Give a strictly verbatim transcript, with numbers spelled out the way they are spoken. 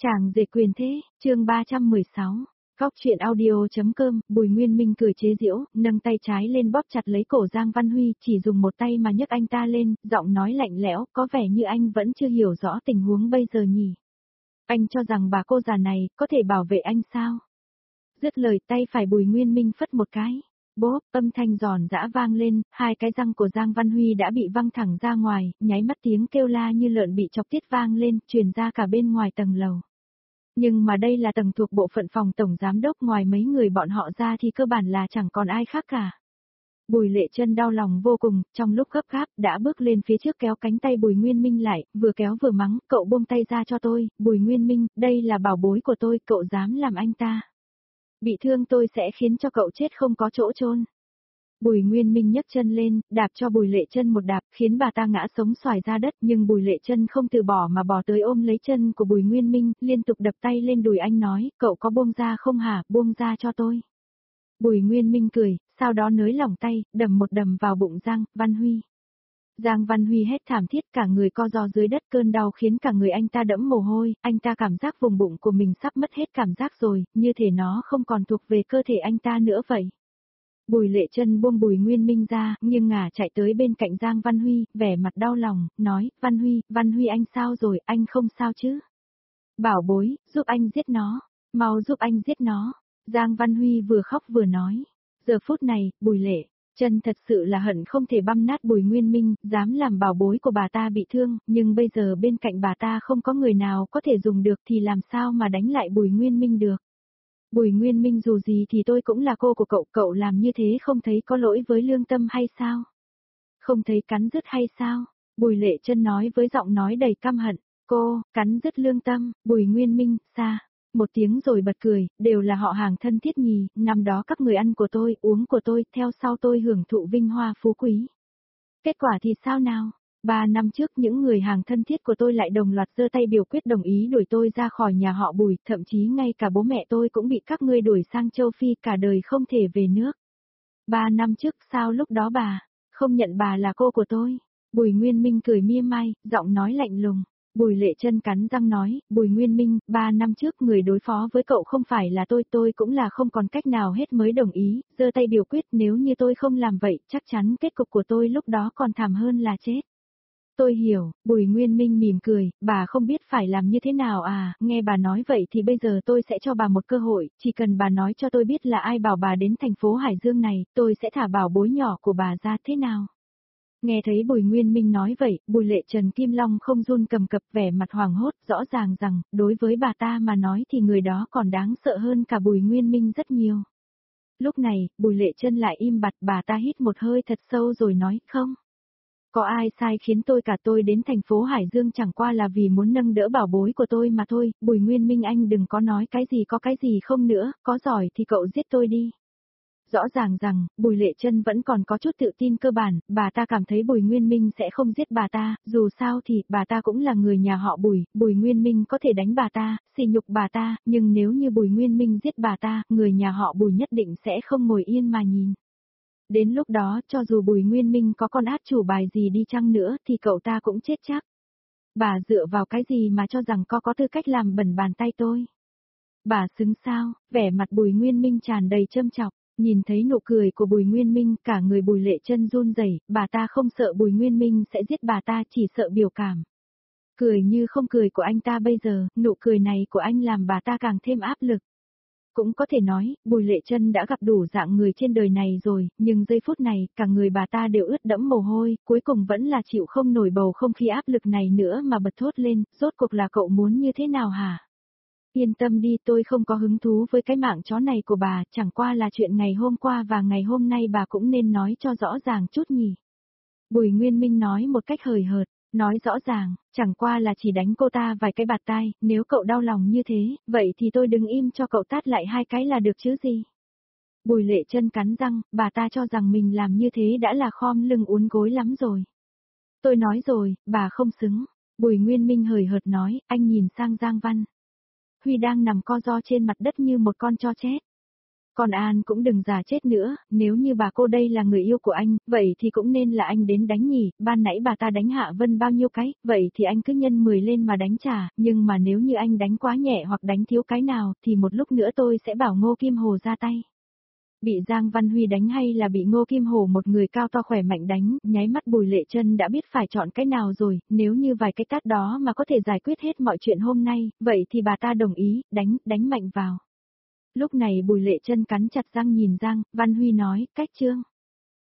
Chàng dệt quyền thế, chương ba trăm mười sáu. Góc truyện audio.com, Bùi Nguyên Minh cười chế giễu, nâng tay trái lên bóp chặt lấy cổ Giang Văn Huy, chỉ dùng một tay mà nhấc anh ta lên, giọng nói lạnh lẽo, có vẻ như anh vẫn chưa hiểu rõ tình huống bây giờ nhỉ. Anh cho rằng bà cô già này có thể bảo vệ anh sao? Dứt lời, tay phải Bùi Nguyên Minh phất một cái. Bốp, âm thanh giòn giã vang lên, hai cái răng của Giang Văn Huy đã bị văng thẳng ra ngoài, nháy mắt tiếng kêu la như lợn bị chọc tiết vang lên, truyền ra cả bên ngoài tầng lầu. Nhưng mà đây là tầng thuộc bộ phận phòng tổng giám đốc, ngoài mấy người bọn họ ra thì cơ bản là chẳng còn ai khác cả. Bùi Lệ Chân đau lòng vô cùng, trong lúc gấp gáp đã bước lên phía trước kéo cánh tay Bùi Nguyên Minh lại, vừa kéo vừa mắng, cậu buông tay ra cho tôi, Bùi Nguyên Minh, đây là bảo bối của tôi, cậu dám làm anh ta. Bị thương tôi sẽ khiến cho cậu chết không có chỗ chôn. Bùi Nguyên Minh nhấc chân lên, đạp cho Bùi Lệ Chân một đạp, khiến bà ta ngã sống xoài ra đất, nhưng Bùi Lệ Chân không từ bỏ mà bò tới ôm lấy chân của Bùi Nguyên Minh, liên tục đập tay lên đùi anh nói, cậu có buông ra không hả, buông ra cho tôi. Bùi Nguyên Minh cười, sau đó nới lỏng tay, đầm một đầm vào bụng Giang Văn Huy. Giang Văn Huy hét thảm thiết, cả người co ro dưới đất, cơn đau khiến cả người anh ta đẫm mồ hôi, anh ta cảm giác vùng bụng của mình sắp mất hết cảm giác rồi, như thể nó không còn thuộc về cơ thể anh ta nữa vậy. Bùi Lệ Chân buông Bùi Nguyên Minh ra, nghiêng ngả chạy tới bên cạnh Giang Văn Huy, vẻ mặt đau lòng, nói, Văn Huy, Văn Huy anh sao rồi, anh không sao chứ? Bảo bối, giúp anh giết nó, mau giúp anh giết nó. Giang Văn Huy vừa khóc vừa nói. Giờ phút này, Bùi Lệ Chân thật sự là hận không thể băm nát Bùi Nguyên Minh, dám làm bảo bối của bà ta bị thương, nhưng bây giờ bên cạnh bà ta không có người nào có thể dùng được thì làm sao mà đánh lại Bùi Nguyên Minh được. Bùi Nguyên Minh, dù gì thì tôi cũng là cô của cậu, cậu làm như thế không thấy có lỗi với lương tâm hay sao? Không thấy cắn rứt hay sao? Bùi Lệ Chân nói với giọng nói đầy căm hận, cô, cắn rứt lương tâm, Bùi Nguyên Minh, xa. Một tiếng rồi bật cười, đều là họ hàng thân thiết nhì, năm đó các người ăn của tôi, uống của tôi, theo sau tôi hưởng thụ vinh hoa phú quý. Kết quả thì sao nào? Ba năm trước những người hàng thân thiết của tôi lại đồng loạt giơ tay biểu quyết đồng ý đuổi tôi ra khỏi nhà họ Bùi, thậm chí ngay cả bố mẹ tôi cũng bị các ngươi đuổi sang châu Phi, cả đời không thể về nước. Ba năm trước sao lúc đó bà không nhận bà là cô của tôi? Bùi Nguyên Minh cười mỉa mai, giọng nói lạnh lùng. Bùi Lệ Chân cắn răng nói, Bùi Nguyên Minh, ba năm trước người đối phó với cậu không phải là tôi, tôi cũng là không còn cách nào hết mới đồng ý, giơ tay biểu quyết, nếu như tôi không làm vậy, chắc chắn kết cục của tôi lúc đó còn thảm hơn là chết. Tôi hiểu, Bùi Nguyên Minh mỉm cười, bà không biết phải làm như thế nào à, nghe bà nói vậy thì bây giờ tôi sẽ cho bà một cơ hội, chỉ cần bà nói cho tôi biết là ai bảo bà đến thành phố Hải Dương này, tôi sẽ thả bảo bối nhỏ của bà ra, thế nào? Nghe thấy Bùi Nguyên Minh nói vậy, Bùi Lệ Trần Kim Long không run cầm cập, vẻ mặt hoảng hốt, rõ ràng rằng, đối với bà ta mà nói thì người đó còn đáng sợ hơn cả Bùi Nguyên Minh rất nhiều. Lúc này, Bùi Lệ Chân lại im bặt, bà ta hít một hơi thật sâu rồi nói, không. Có ai sai khiến tôi cả, tôi đến thành phố Hải Dương chẳng qua là vì muốn nâng đỡ bảo bối của tôi mà thôi, Bùi Nguyên Minh anh đừng có nói cái gì có cái gì không nữa, có giỏi thì cậu giết tôi đi. Rõ ràng rằng, Bùi Lệ Chân vẫn còn có chút tự tin cơ bản, bà ta cảm thấy Bùi Nguyên Minh sẽ không giết bà ta, dù sao thì, bà ta cũng là người nhà họ Bùi, Bùi Nguyên Minh có thể đánh bà ta, sỉ nhục bà ta, nhưng nếu như Bùi Nguyên Minh giết bà ta, người nhà họ Bùi nhất định sẽ không ngồi yên mà nhìn. Đến lúc đó, cho dù Bùi Nguyên Minh có con át chủ bài gì đi chăng nữa, thì cậu ta cũng chết chắc. Bà dựa vào cái gì mà cho rằng có có tư cách làm bẩn bàn tay tôi? Bà xứng sao? Vẻ mặt Bùi Nguyên Minh tràn đầy châm chọc. Nhìn thấy nụ cười của Bùi Nguyên Minh, cả người Bùi Lệ Chân run rẩy, bà ta không sợ Bùi Nguyên Minh sẽ giết bà ta, chỉ sợ biểu cảm. Cười như không cười của anh ta bây giờ, nụ cười này của anh làm bà ta càng thêm áp lực. Cũng có thể nói, Bùi Lệ Chân đã gặp đủ dạng người trên đời này rồi, nhưng giây phút này, cả người bà ta đều ướt đẫm mồ hôi, cuối cùng vẫn là chịu không nổi bầu không khí áp lực này nữa mà bật thốt lên, rốt cuộc là cậu muốn như thế nào hả? Yên tâm đi, tôi không có hứng thú với cái mạng chó này của bà, chẳng qua là chuyện ngày hôm qua và ngày hôm nay bà cũng nên nói cho rõ ràng chút nhỉ. Bùi Nguyên Minh nói một cách hời hợt, nói rõ ràng, chẳng qua là chỉ đánh cô ta vài cái bạt tai, nếu cậu đau lòng như thế, vậy thì tôi đứng im cho cậu tát lại hai cái là được chứ gì. Bùi Lệ Chân cắn răng, bà ta cho rằng mình làm như thế đã là khom lưng uốn gối lắm rồi. Tôi nói rồi, bà không xứng. Bùi Nguyên Minh hời hợt nói, anh nhìn sang Giang Văn Huy đang nằm co ro trên mặt đất như một con chó chết. Con An cũng đừng già chết nữa, nếu như bà cô đây là người yêu của anh, vậy thì cũng nên là anh đến đánh nhỉ, ban nãy bà ta đánh Hạ Vân bao nhiêu cái, vậy thì anh cứ nhân mười lên mà đánh trả, nhưng mà nếu như anh đánh quá nhẹ hoặc đánh thiếu cái nào, thì một lúc nữa tôi sẽ bảo Ngô Kim Hồ ra tay. Bị Giang Văn Huy đánh hay là bị Ngô Kim Hồ một người cao to khỏe mạnh đánh, nháy mắt Bùi Lệ Trân đã biết phải chọn cái nào rồi, nếu như vài cái tát đó mà có thể giải quyết hết mọi chuyện hôm nay, vậy thì bà ta đồng ý, đánh, đánh mạnh vào. Lúc này Bùi Lệ Trân cắn chặt răng nhìn Giang Văn Huy nói, cách Trương.